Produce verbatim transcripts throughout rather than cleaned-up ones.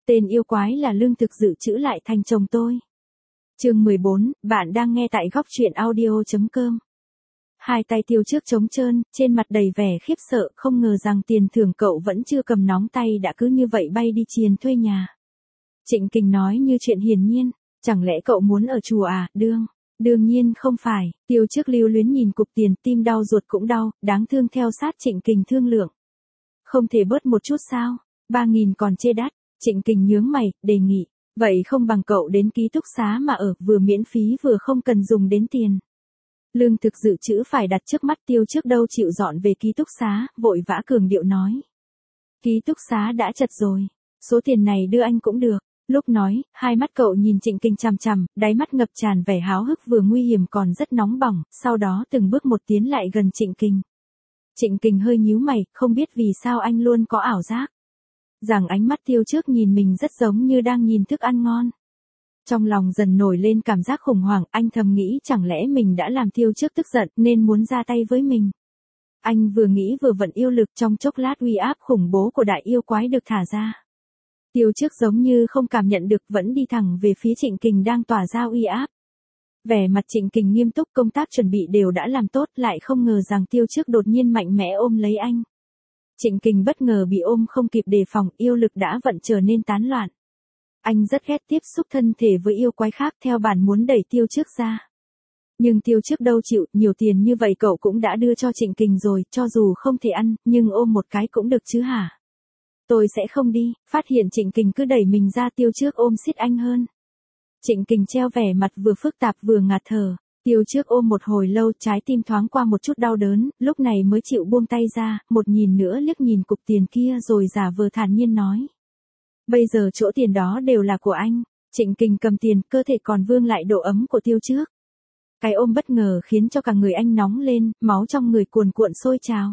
Tên yêu quái là Lương Thực dự trữ lại thành chồng tôi. Chương mười bốn, bạn đang nghe tại góc truyện audio chấm com. Hai tay Tiêu Trước trống trơn, trên mặt đầy vẻ khiếp sợ, không ngờ rằng tiền thưởng cậu vẫn chưa cầm nóng tay đã cứ như vậy bay đi triền thuê nhà. Trịnh Kình nói như chuyện hiển nhiên, chẳng lẽ cậu muốn ở chùa à, đương, đương nhiên không phải. Tiêu Trước lưu luyến nhìn cục tiền, tim đau ruột cũng đau, đáng thương theo sát Trịnh Kình thương lượng. Không thể bớt một chút sao, ba nghìn còn chê đắt. Trịnh Kình nhướng mày, đề nghị, vậy không bằng cậu đến ký túc xá mà ở, vừa miễn phí vừa không cần dùng đến tiền. Lương Thực dự trữ phải đặt trước mắt. Tiêu Trước đâu chịu dọn về ký túc xá, vội vã cường điệu nói. Ký túc xá đã chật rồi, số tiền này đưa anh cũng được. Lúc nói, hai mắt cậu nhìn Trịnh Kình chằm chằm, đáy mắt ngập tràn vẻ háo hức vừa nguy hiểm còn rất nóng bỏng, sau đó từng bước một tiến lại gần Trịnh Kình. Trịnh Kình hơi nhíu mày, không biết vì sao anh luôn có ảo giác rằng ánh mắt Tiêu Trước nhìn mình rất giống như đang nhìn thức ăn ngon. Trong lòng dần nổi lên cảm giác khủng hoảng, anh thầm nghĩ chẳng lẽ mình đã làm Tiêu Trước tức giận nên muốn ra tay với mình. Anh vừa nghĩ vừa vận yêu lực, trong chốc lát uy áp khủng bố của đại yêu quái được thả ra. Tiêu Trước giống như không cảm nhận được, vẫn đi thẳng về phía Trịnh Kình đang tỏa ra uy áp. Vẻ mặt Trịnh Kình nghiêm túc, công tác chuẩn bị đều đã làm tốt, lại không ngờ rằng Tiêu Trước đột nhiên mạnh mẽ ôm lấy anh. Trịnh Kình bất ngờ bị ôm không kịp đề phòng, yêu lực đã vận trở nên tán loạn. Anh rất ghét tiếp xúc thân thể với yêu quái khác, theo bản muốn đẩy Tiêu Trước ra. Nhưng Tiêu Trước đâu chịu, nhiều tiền như vậy cậu cũng đã đưa cho Trịnh Kình rồi, cho dù không thể ăn, nhưng ôm một cái cũng được chứ hả? Tôi sẽ không đi. Phát hiện Trịnh Kình cứ đẩy mình ra, Tiêu Trước ôm siết anh hơn. Trịnh Kình treo vẻ mặt vừa phức tạp vừa ngạt thở. Tiêu Trước ôm một hồi lâu, trái tim thoáng qua một chút đau đớn, lúc này mới chịu buông tay ra, một nhìn nữa liếc nhìn cục tiền kia rồi giả vờ thản nhiên nói. Bây giờ chỗ tiền đó đều là của anh. Trịnh Kình cầm tiền, cơ thể còn vương lại độ ấm của Tiêu Trước. Cái ôm bất ngờ khiến cho cả người anh nóng lên, máu trong người cuồn cuộn sôi trào.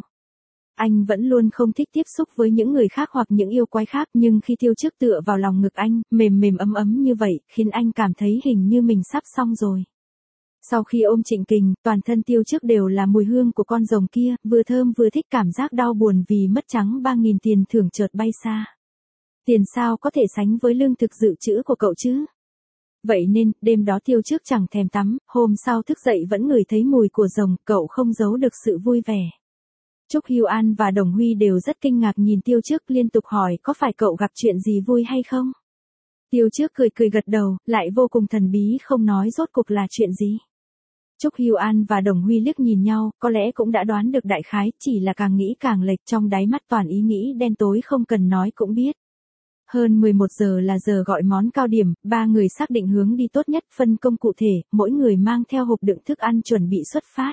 Anh vẫn luôn không thích tiếp xúc với những người khác hoặc những yêu quái khác, nhưng khi Tiêu Trước tựa vào lòng ngực anh, mềm mềm ấm ấm như vậy, khiến anh cảm thấy hình như mình sắp xong rồi. Sau khi ôm Trịnh Kình, toàn thân Tiêu Trước đều là mùi hương của con rồng kia, vừa thơm vừa thích, cảm giác đau buồn vì mất trắng ba nghìn tiền thưởng chợt bay xa. Tiền sao có thể sánh với lương thực dự trữ của cậu chứ? Vậy nên, đêm đó Tiêu Trước chẳng thèm tắm, hôm sau thức dậy vẫn ngửi thấy mùi của rồng, cậu không giấu được sự vui vẻ. Trúc Hưu An và Đồng Huy đều rất kinh ngạc nhìn Tiêu Trước, liên tục hỏi có phải cậu gặp chuyện gì vui hay không? Tiêu Trước cười cười gật đầu, lại vô cùng thần bí không nói rốt cuộc là chuyện gì. Trúc Hưu An và Đồng Huy liếc nhìn nhau, có lẽ cũng đã đoán được đại khái, chỉ là càng nghĩ càng lệch, trong đáy mắt toàn ý nghĩ đen tối không cần nói cũng biết. Hơn mười một giờ là giờ gọi món cao điểm, ba người xác định hướng đi tốt nhất, phân công cụ thể, mỗi người mang theo hộp đựng thức ăn chuẩn bị xuất phát.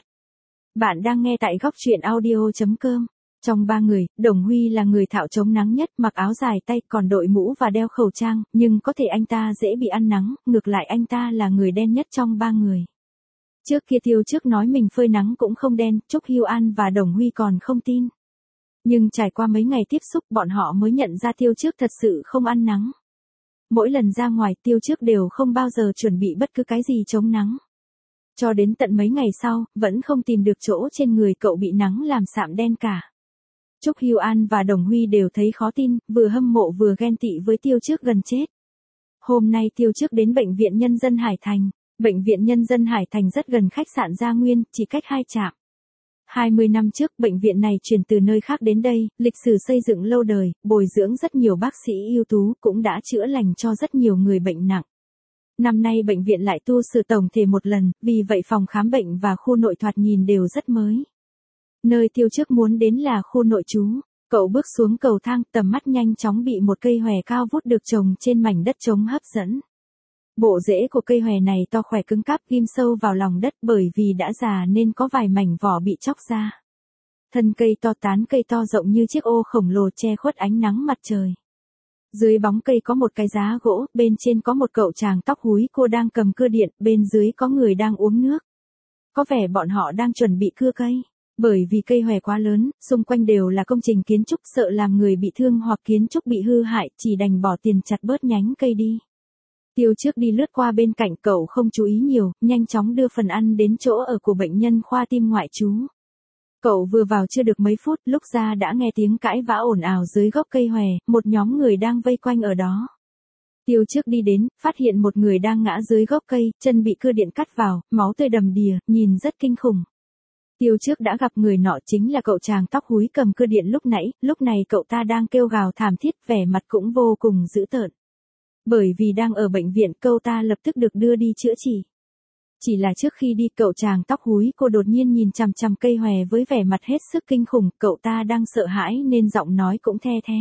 Bạn đang nghe tại góc truyện audio chấm com. Trong ba người, Đồng Huy là người thạo chống nắng nhất, mặc áo dài tay, còn đội mũ và đeo khẩu trang, nhưng có thể anh ta dễ bị ăn nắng, ngược lại anh ta là người đen nhất trong ba người. Trước kia Tiêu Trước nói mình phơi nắng cũng không đen, Trúc Hưu An và Đồng Huy còn không tin. Nhưng trải qua mấy ngày tiếp xúc, bọn họ mới nhận ra Tiêu Trước thật sự không ăn nắng. Mỗi lần ra ngoài, Tiêu Trước đều không bao giờ chuẩn bị bất cứ cái gì chống nắng. Cho đến tận mấy ngày sau, vẫn không tìm được chỗ trên người cậu bị nắng làm sạm đen cả. Trúc Hưu An và Đồng Huy đều thấy khó tin, vừa hâm mộ vừa ghen tị với Tiêu Trước gần chết. Hôm nay Tiêu Trước đến Bệnh viện Nhân dân Hải Thành. Bệnh viện Nhân dân Hải Thành rất gần khách sạn Gia Nguyên, chỉ cách hai trạm. hai mươi năm trước, bệnh viện này chuyển từ nơi khác đến đây, lịch sử xây dựng lâu đời, bồi dưỡng rất nhiều bác sĩ ưu tú, cũng đã chữa lành cho rất nhiều người bệnh nặng. Năm nay bệnh viện lại tu sửa tổng thể một lần, vì vậy phòng khám bệnh và khu nội thoạt nhìn đều rất mới. Nơi Tiêu Trước muốn đến là khu nội trú. Cậu bước xuống cầu thang, tầm mắt nhanh chóng bị một cây hòe cao vút được trồng trên mảnh đất trống hấp dẫn. Bộ rễ của cây hòe này to khỏe cứng cáp, ghim sâu vào lòng đất, bởi vì đã già nên có vài mảnh vỏ bị chóc ra. Thân cây to, tán cây to rộng như chiếc ô khổng lồ che khuất ánh nắng mặt trời. Dưới bóng cây có một cái giá gỗ, bên trên có một cậu chàng tóc húi cua đang cầm cưa điện, bên dưới có người đang uống nước. Có vẻ bọn họ đang chuẩn bị cưa cây. Bởi vì cây hòe quá lớn, xung quanh đều là công trình kiến trúc, sợ làm người bị thương hoặc kiến trúc bị hư hại, chỉ đành bỏ tiền chặt bớt nhánh cây đi. Tiêu Trước đi lướt qua bên cạnh, cậu không chú ý nhiều, nhanh chóng đưa phần ăn đến chỗ ở của bệnh nhân khoa tim ngoại trú. Cậu vừa vào chưa được mấy phút, lúc ra đã nghe tiếng cãi vã ồn ào dưới gốc cây hòe, một nhóm người đang vây quanh ở đó. Tiêu trước đi đến, phát hiện một người đang ngã dưới gốc cây, chân bị cưa điện cắt vào, máu tươi đầm đìa, nhìn rất kinh khủng. Tiêu trước đã gặp người nọ chính là cậu chàng tóc húi cầm cưa điện lúc nãy, lúc này cậu ta đang kêu gào thảm thiết, vẻ mặt cũng vô cùng dữ tợn. Bởi vì đang ở bệnh viện, cậu ta lập tức được đưa đi chữa trị. Chỉ là trước khi đi, cậu chàng tóc húi cô đột nhiên nhìn chằm chằm cây hòe với vẻ mặt hết sức kinh khủng, cậu ta đang sợ hãi nên giọng nói cũng the thế.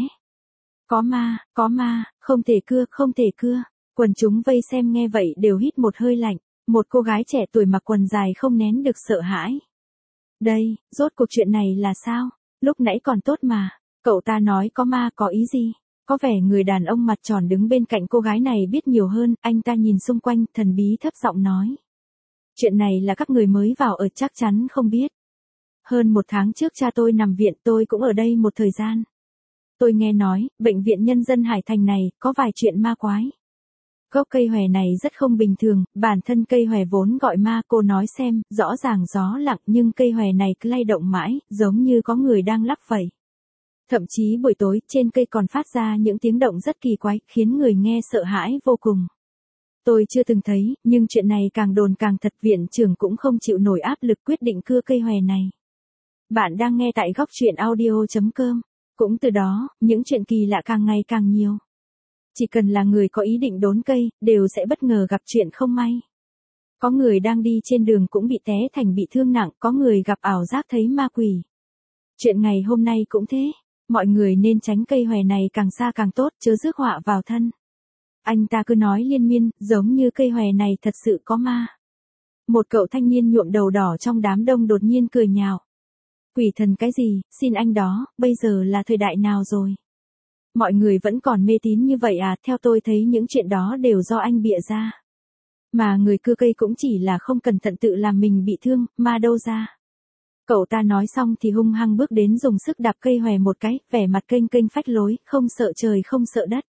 Có ma, có ma, không thể cưa, không thể cưa. Quần chúng vây xem nghe vậy đều hít một hơi lạnh, một cô gái trẻ tuổi mặc quần dài không nén được sợ hãi. Đây, rốt cuộc chuyện này là sao? Lúc nãy còn tốt mà. Cậu ta nói có ma có ý gì? Có vẻ người đàn ông mặt tròn đứng bên cạnh cô gái này biết nhiều hơn, anh ta nhìn xung quanh, thần bí thấp giọng nói. Chuyện này là các người mới vào ở chắc chắn không biết. Hơn một tháng trước cha tôi nằm viện, tôi cũng ở đây một thời gian. Tôi nghe nói, bệnh viện nhân dân Hải Thành này, có vài chuyện ma quái. Gốc cây hòe này rất không bình thường, bản thân cây hòe vốn gọi ma, cô nói xem, rõ ràng gió lặng nhưng cây hòe này cứ lay động mãi, giống như có người đang lắc vậy. Thậm chí buổi tối, trên cây còn phát ra những tiếng động rất kỳ quái, khiến người nghe sợ hãi vô cùng. Tôi chưa từng thấy, nhưng chuyện này càng đồn càng thật, viện trưởng cũng không chịu nổi áp lực quyết định cưa cây hòe này. Bạn đang nghe tại góc truyện audio chấm com. Cũng từ đó, những chuyện kỳ lạ càng ngày càng nhiều. Chỉ cần là người có ý định đốn cây, đều sẽ bất ngờ gặp chuyện không may. Có người đang đi trên đường cũng bị té thành bị thương nặng, có người gặp ảo giác thấy ma quỷ. Chuyện ngày hôm nay cũng thế, mọi người nên tránh cây hòe này càng xa càng tốt, chớ rước họa vào thân. Anh ta cứ nói liên miên, giống như cây hòe này thật sự có ma. Một cậu thanh niên nhuộm đầu đỏ trong đám đông đột nhiên cười nhạo. Quỷ thần cái gì, xin anh đó, bây giờ là thời đại nào rồi? Mọi người vẫn còn mê tín như vậy à, theo tôi thấy những chuyện đó đều do anh bịa ra. Mà người cưa cây cũng chỉ là không cẩn thận tự làm mình bị thương, ma đâu ra. Cậu ta nói xong thì hung hăng bước đến dùng sức đạp cây hòe một cái, vẻ mặt kênh kênh phách lối, không sợ trời không sợ đất.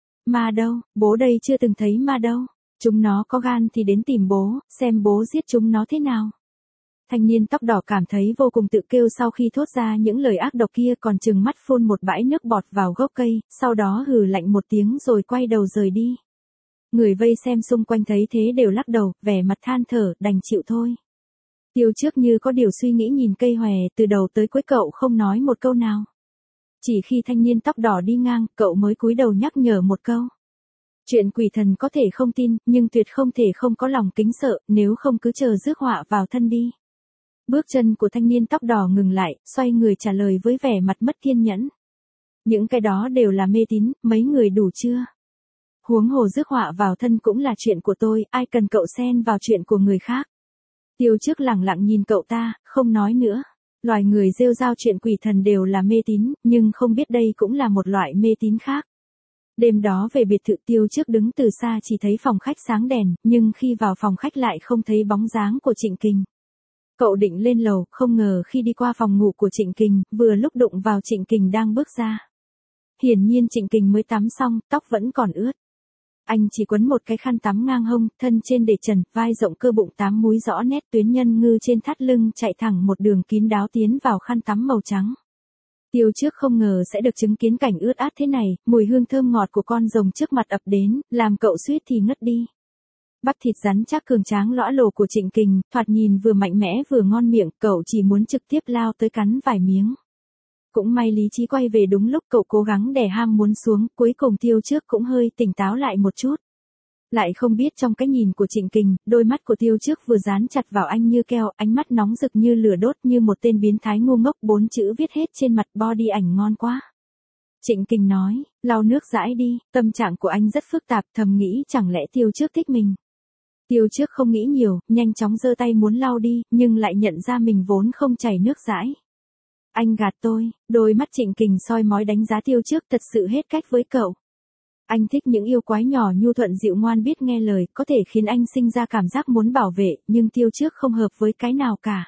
Ma đâu, bố đây chưa từng thấy ma đâu. Chúng nó có gan thì đến tìm bố, xem bố giết chúng nó thế nào. Thanh niên tóc đỏ cảm thấy vô cùng tự kêu sau khi thốt ra những lời ác độc kia, còn trừng mắt phun một bãi nước bọt vào gốc cây, sau đó hừ lạnh một tiếng rồi quay đầu rời đi. Người vây xem xung quanh thấy thế đều lắc đầu, vẻ mặt than thở, đành chịu thôi. Tiêu trước như có điều suy nghĩ nhìn cây hòe, từ đầu tới cuối cậu không nói một câu nào. Chỉ khi thanh niên tóc đỏ đi ngang, cậu mới cúi đầu nhắc nhở một câu. Chuyện quỷ thần có thể không tin, nhưng tuyệt không thể không có lòng kính sợ, nếu không cứ chờ rước họa vào thân đi. Bước chân của thanh niên tóc đỏ ngừng lại, xoay người trả lời với vẻ mặt mất kiên nhẫn. Những cái đó đều là mê tín, mấy người đủ chưa? Huống hồ rước họa vào thân cũng là chuyện của tôi, ai cần cậu xen vào chuyện của người khác. Tiêu trước lẳng lặng nhìn cậu ta, không nói nữa. Loài người rêu rao chuyện quỷ thần đều là mê tín, nhưng không biết đây cũng là một loại mê tín khác. Đêm đó về biệt thự, Tiêu trước đứng từ xa chỉ thấy phòng khách sáng đèn, nhưng khi vào phòng khách lại không thấy bóng dáng của Trịnh Kình. Cậu định lên lầu, không ngờ khi đi qua phòng ngủ của Trịnh Kình, vừa lúc đụng vào Trịnh Kình đang bước ra. Hiển nhiên Trịnh Kình mới tắm xong, tóc vẫn còn ướt. Anh chỉ quấn một cái khăn tắm ngang hông, thân trên để trần, vai rộng cơ bụng tám múi rõ nét, tuyến nhân ngư trên thắt lưng chạy thẳng một đường kín đáo tiến vào khăn tắm màu trắng. Tiêu trước không ngờ sẽ được chứng kiến cảnh ướt át thế này, mùi hương thơm ngọt của con rồng trước mặt ập đến, làm cậu suýt thì ngất đi. Bắp thịt rắn chắc cường tráng lõa lồ của Trịnh Kình, thoạt nhìn vừa mạnh mẽ vừa ngon miệng, cậu chỉ muốn trực tiếp lao tới cắn vài miếng. Cũng may lý trí quay về đúng lúc, cậu cố gắng đè ham muốn xuống, cuối cùng Tiêu trước cũng hơi tỉnh táo lại một chút. Lại không biết trong cái nhìn của Trịnh Kình, đôi mắt của Tiêu trước vừa dán chặt vào anh như keo, ánh mắt nóng rực như lửa đốt, như một tên biến thái ngu ngốc, bốn chữ viết hết trên mặt, body ảnh ngon quá. Trịnh Kình nói, lau nước dãi đi, tâm trạng của anh rất phức tạp, thầm nghĩ chẳng lẽ Tiêu trước thích mình. Tiêu trước không nghĩ nhiều, nhanh chóng giơ tay muốn lau đi, nhưng lại nhận ra mình vốn không chảy nước dãi. Anh gạt tôi, đôi mắt Trịnh Kình soi mói đánh giá Tiêu trước, thật sự hết cách với cậu. Anh thích những yêu quái nhỏ nhu thuận dịu ngoan biết nghe lời, có thể khiến anh sinh ra cảm giác muốn bảo vệ, nhưng Tiêu trước không hợp với cái nào cả.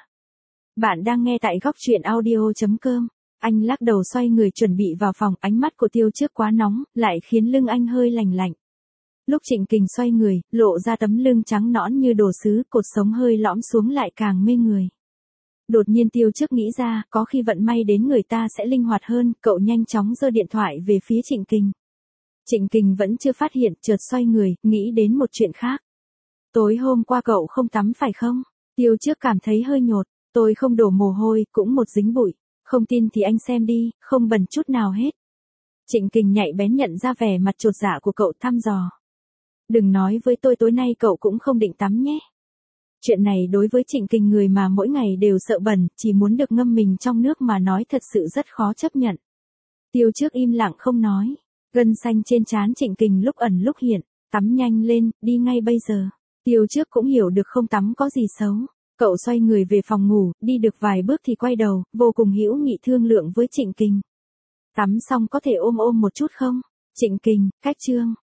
Bạn đang nghe tại góc truyện audio chấm com. Anh lắc đầu xoay người chuẩn bị vào phòng, ánh mắt của Tiêu trước quá nóng, lại khiến lưng anh hơi lành lạnh. Lúc Trịnh Kình xoay người, lộ ra tấm lưng trắng nõn như đồ sứ, cột sống hơi lõm xuống lại càng mê người. Đột nhiên Tiêu trước nghĩ ra, có khi vận may đến người ta sẽ linh hoạt hơn, cậu nhanh chóng giơ điện thoại về phía Trịnh Kình. Trịnh Kình vẫn chưa phát hiện, chợt xoay người, nghĩ đến một chuyện khác. Tối hôm qua cậu không tắm phải không? Tiêu Trước cảm thấy hơi nhột, tôi không đổ mồ hôi, cũng một dính bụi. Không tin thì anh xem đi, không bẩn chút nào hết. Trịnh Kình nhạy bén nhận ra vẻ mặt chột dạ của cậu, thăm dò. Đừng nói với tôi tối nay cậu cũng không định tắm nhé. Chuyện này đối với Trịnh Kình, người mà mỗi ngày đều sợ bẩn, chỉ muốn được ngâm mình trong nước mà nói, thật sự rất khó chấp nhận. Tiêu Trước im lặng không nói. Gân xanh trên trán Trịnh Kình lúc ẩn lúc hiện. Tắm nhanh lên, đi ngay bây giờ. Tiêu Trước cũng hiểu được không tắm có gì xấu. Cậu xoay người về phòng ngủ, đi được vài bước thì quay đầu, vô cùng hữu nghị thương lượng với Trịnh Kình. Tắm xong có thể ôm ôm một chút không? Trịnh Kình, cách chương.